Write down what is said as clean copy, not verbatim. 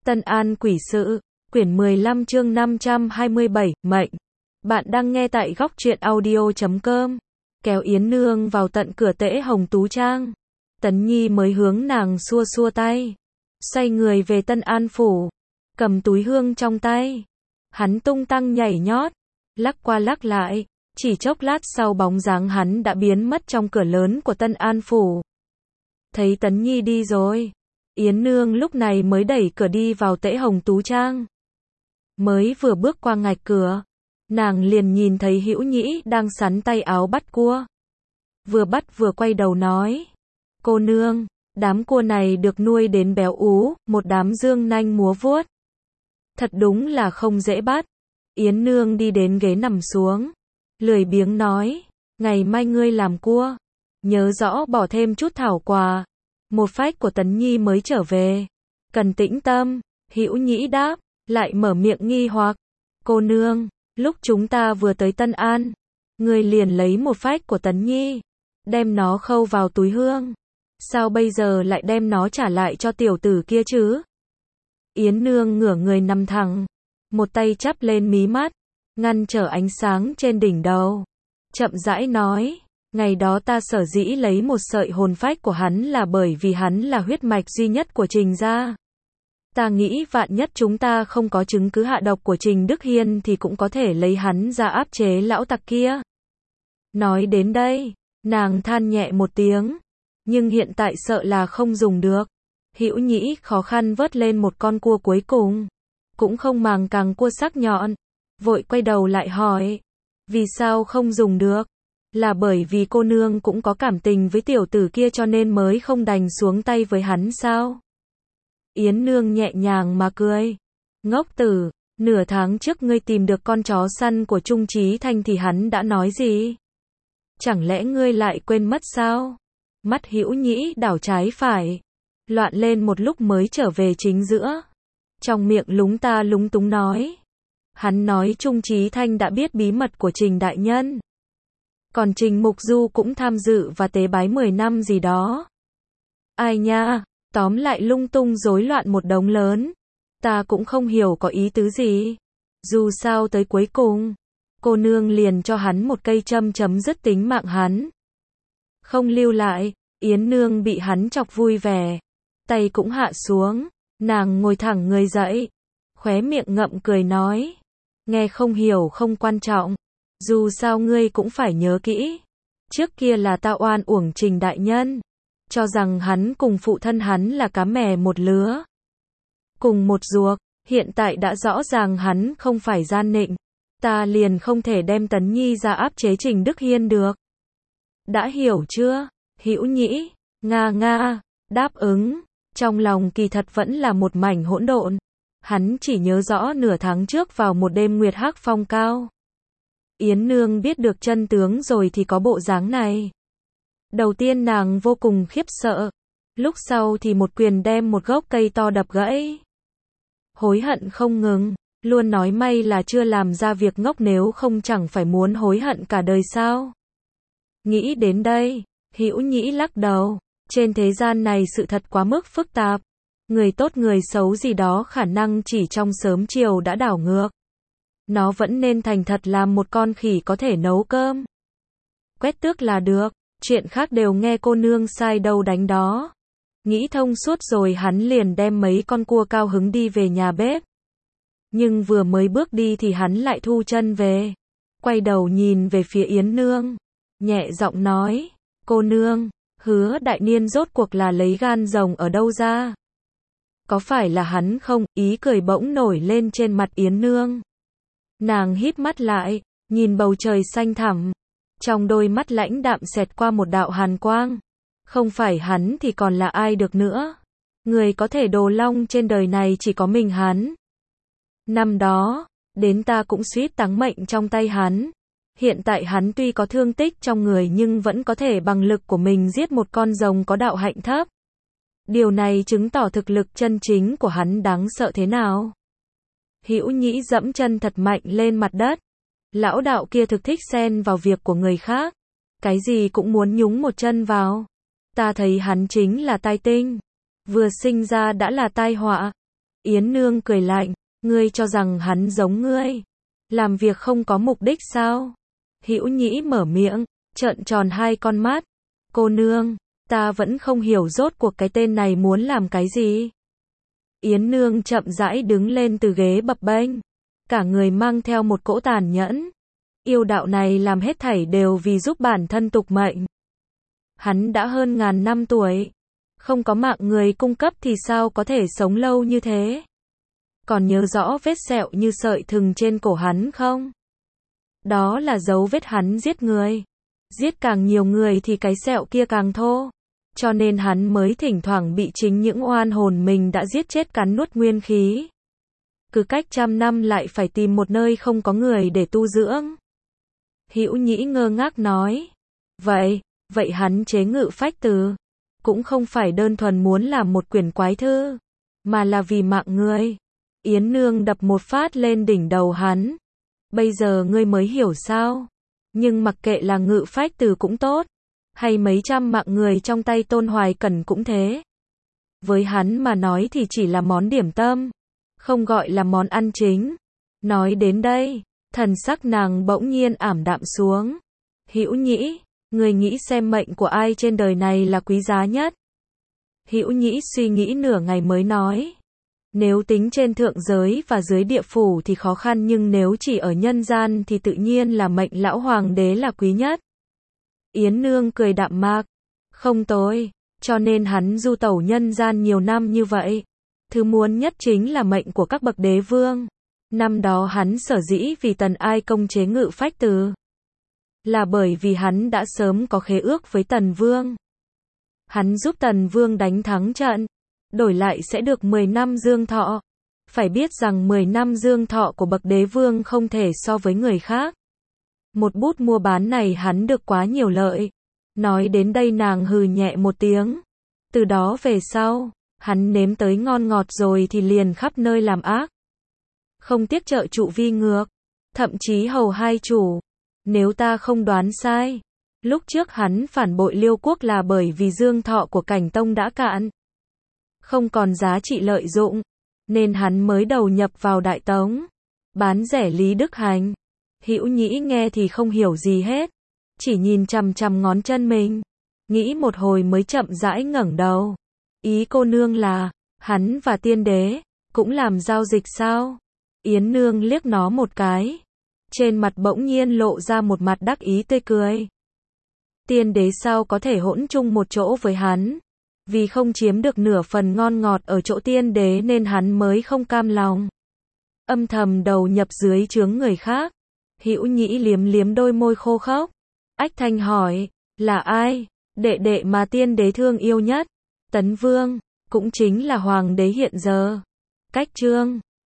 Tân An Quỷ Sự, quyển 15 chương 527, mệnh. Bạn đang nghe tại góc truyện audio.com. Kéo Yến Nương vào tận cửa Tễ Hồng Tú Trang. Tấn Nhi mới hướng nàng xua xua tay. Xoay người về Tân An Phủ. Cầm túi hương trong tay. Hắn tung tăng nhảy nhót. Lắc qua lắc lại. Chỉ chốc lát sau bóng dáng hắn đã biến mất trong cửa lớn của Tân An Phủ. Thấy Tấn Nhi đi rồi. Yến Nương lúc này mới đẩy cửa đi vào Tễ Hồng Tú Trang. Mới vừa bước qua ngạch cửa, nàng liền nhìn thấy Hữu Nhĩ đang sắn tay áo bắt cua. Vừa bắt vừa quay đầu nói: "Cô nương, đám cua này được nuôi đến béo ú, một đám dương nanh múa vuốt. Thật đúng là không dễ bắt." Yến Nương đi đến ghế nằm xuống, lười biếng nói: "Ngày mai ngươi làm cua, nhớ rõ bỏ thêm chút thảo quả." Một phách của Tấn Nhi mới trở về, cần tĩnh tâm. Hữu Nhĩ đáp, lại mở miệng nghi hoặc: "Cô nương, lúc chúng ta vừa tới Tân An, ngươi liền lấy một phách của Tấn Nhi, đem nó khâu vào túi hương. Sao bây giờ lại đem nó trả lại cho tiểu tử kia chứ?" Yến Nương ngửa người nằm thẳng, một tay chắp lên mí mắt, ngăn trở ánh sáng trên đỉnh đầu. Chậm rãi nói: "Ngày đó ta sở dĩ lấy một sợi hồn phách của hắn là bởi vì hắn là huyết mạch duy nhất của Trình gia. Ta nghĩ vạn nhất chúng ta không có chứng cứ hạ độc của Trình Đức Hiên thì cũng có thể lấy hắn ra áp chế lão tặc kia." Nói đến đây, nàng than nhẹ một tiếng, nhưng hiện tại sợ là không dùng được. Hữu Nhĩ khó khăn vớt lên một con cua cuối cùng, cũng không màng càng cua sắc nhọn, vội quay đầu lại hỏi: "Vì sao không dùng được? Là bởi vì cô nương cũng có cảm tình với tiểu tử kia cho nên mới không đành xuống tay với hắn sao?" Yến Nương nhẹ nhàng mà cười: "Ngốc tử, nửa tháng trước ngươi tìm được con chó săn của Trung Chí Thanh thì hắn đã nói gì? Chẳng lẽ ngươi lại quên mất sao?" Mắt Hữu Nhĩ đảo trái phải, loạn lên một lúc mới trở về chính giữa. Trong miệng lúng ta lúng túng nói: "Hắn nói Trung Chí Thanh đã biết bí mật của Trình đại nhân. Còn Trình Mục Du cũng tham dự và tế bái 10 năm gì đó." Ai nha, tóm lại lung tung rối loạn một đống lớn. Ta cũng không hiểu có ý tứ gì. Dù sao tới cuối cùng, cô nương liền cho hắn một cây châm chấm dứt tính mạng hắn. Không lưu lại." Yến Nương bị hắn chọc vui vẻ, tay cũng hạ xuống, nàng ngồi thẳng người dậy, khóe miệng ngậm cười nói: "Nghe không hiểu không quan trọng. Dù sao ngươi cũng phải nhớ kỹ. Trước kia là ta oan uổng Trình đại nhân, cho rằng hắn cùng phụ thân hắn là cá mè một lứa, cùng một ruột. Hiện tại đã rõ ràng hắn không phải gian nịnh, ta liền không thể đem Tấn Nhi ra áp chế Trình Đức Hiên được. Đã hiểu chưa?" Hữu Nhĩ nga nga đáp ứng, trong lòng kỳ thật vẫn là một mảnh hỗn độn. Hắn chỉ nhớ rõ nửa tháng trước vào một đêm nguyệt hắc phong cao, Yến Nương biết được chân tướng rồi thì có bộ dáng này. Đầu tiên nàng vô cùng khiếp sợ, lúc sau thì một quyền đem một gốc cây to đập gãy. Hối hận không ngừng, luôn nói may là chưa làm ra việc ngốc, nếu không chẳng phải muốn hối hận cả đời sao. Nghĩ đến đây, Hữu Nhĩ lắc đầu, trên thế gian này sự thật quá mức phức tạp. Người tốt người xấu gì đó khả năng chỉ trong sớm chiều đã đảo ngược. Nó vẫn nên thành thật làm một con khỉ có thể nấu cơm, quét tước là được, chuyện khác đều nghe cô nương sai đâu đánh đó." Nghĩ thông suốt rồi hắn liền đem mấy con cua cao hứng đi về nhà bếp. Nhưng vừa mới bước đi thì hắn lại thu chân về, quay đầu nhìn về phía Yến Nương, nhẹ giọng nói: "Cô nương, Hứa đại niên rốt cuộc là lấy gan rồng ở đâu ra? Có phải là hắn không?" Ý cười bỗng nổi lên trên mặt Yến Nương. Nàng híp mắt lại, nhìn bầu trời xanh thẳm, trong đôi mắt lãnh đạm xẹt qua một đạo hàn quang. "Không phải hắn thì còn là ai được nữa? Người có thể đồ long trên đời này chỉ có mình hắn. Năm đó, đến ta cũng suýt táng mệnh trong tay hắn. Hiện tại hắn tuy có thương tích trong người nhưng vẫn có thể bằng lực của mình giết một con rồng có đạo hạnh thấp. Điều này chứng tỏ thực lực chân chính của hắn đáng sợ thế nào." Hữu Nhĩ dẫm chân thật mạnh lên mặt đất. Lão đạo kia thực thích xen vào việc của người khác, cái gì cũng muốn nhúng một chân vào. Ta thấy hắn chính là tai tinh, vừa sinh ra đã là tai họa. Yến Nương cười lạnh, ngươi cho rằng hắn giống ngươi, làm việc không có mục đích sao? Hữu Nhĩ mở miệng, trợn tròn hai con mắt. Cô nương, ta vẫn không hiểu rốt cuộc cái tên này muốn làm cái gì. Yến Nương chậm rãi đứng lên từ ghế bập bênh, cả người mang theo một cỗ tàn nhẫn. Yêu đạo này làm hết thảy đều vì giúp bản thân tục mệnh. Hắn đã hơn ngàn năm tuổi, không có mạng người cung cấp thì sao có thể sống lâu như thế? Còn nhớ rõ vết sẹo như sợi thừng trên cổ hắn không? Đó là dấu vết hắn giết người. Giết càng nhiều người thì cái sẹo kia càng thô. Cho nên hắn mới thỉnh thoảng bị chính những oan hồn mình đã giết chết cắn nuốt nguyên khí. Cứ cách 100 năm lại phải tìm một nơi không có người để tu dưỡng. Hữu Nhĩ ngơ ngác nói. Vậy hắn chế ngự phách từ cũng không phải đơn thuần muốn làm một quyển quái thư, mà là vì mạng ngươi. Yến Nương đập một phát lên đỉnh đầu hắn. Bây giờ ngươi mới hiểu sao? Nhưng mặc kệ là ngự phách từ cũng tốt, hay mấy trăm mạng người trong tay Tôn Hoài Cẩn cũng thế. Với hắn mà nói thì chỉ là món điểm tâm, không gọi là món ăn chính. Nói đến đây, thần sắc nàng bỗng nhiên ảm đạm xuống. Hữu Nhĩ, ngươi nghĩ xem mệnh của ai trên đời này là quý giá nhất? Hữu Nhĩ suy nghĩ nửa ngày mới nói. Nếu tính trên thượng giới và dưới địa phủ thì khó khăn, nhưng nếu chỉ ở nhân gian thì tự nhiên là mệnh lão hoàng đế là quý nhất. Yến Nương cười đạm mạc. Không tối, cho nên hắn du tẩu nhân gian nhiều năm như vậy. Thứ muốn nhất chính là mệnh của các bậc đế vương. Năm đó hắn sở dĩ vì Tần Ai Công chế ngự phách từ, là bởi vì hắn đã sớm có khế ước với Tần Vương. Hắn giúp Tần Vương đánh thắng trận, đổi lại sẽ được 10 năm dương thọ. Phải biết rằng 10 năm dương thọ của bậc đế vương không thể so với người khác. Một bút mua bán này hắn được quá nhiều lợi. Nói đến đây nàng hừ nhẹ một tiếng. Từ đó về sau, hắn nếm tới ngon ngọt rồi thì liền khắp nơi làm ác. Không tiếc trợ trụ vi ngược, thậm chí hầu hai chủ. Nếu ta không đoán sai, lúc trước hắn phản bội Liêu quốc là bởi vì dương thọ của Cảnh Tông đã cạn, không còn giá trị lợi dụng, nên hắn mới đầu nhập vào Đại Tống, bán rẻ Lý Đức Hành. Hữu Nhĩ nghe thì không hiểu gì hết, chỉ nhìn chằm chằm ngón chân mình, nghĩ một hồi mới chậm rãi ngẩng đầu. Ý cô nương là, hắn và tiên đế cũng làm giao dịch sao? Yến Nương liếc nó một cái, trên mặt bỗng nhiên lộ ra một mặt đắc ý tươi cười. Tiên đế sao có thể hỗn chung một chỗ với hắn? Vì không chiếm được nửa phần ngon ngọt ở chỗ tiên đế nên hắn mới không cam lòng, âm thầm đầu nhập dưới trướng người khác. Hữu Nhĩ liếm liếm đôi môi khô khốc, ách thanh hỏi, là ai? Đệ đệ mà tiên đế thương yêu nhất. Tấn Vương, cũng chính là hoàng đế hiện giờ. Cách chương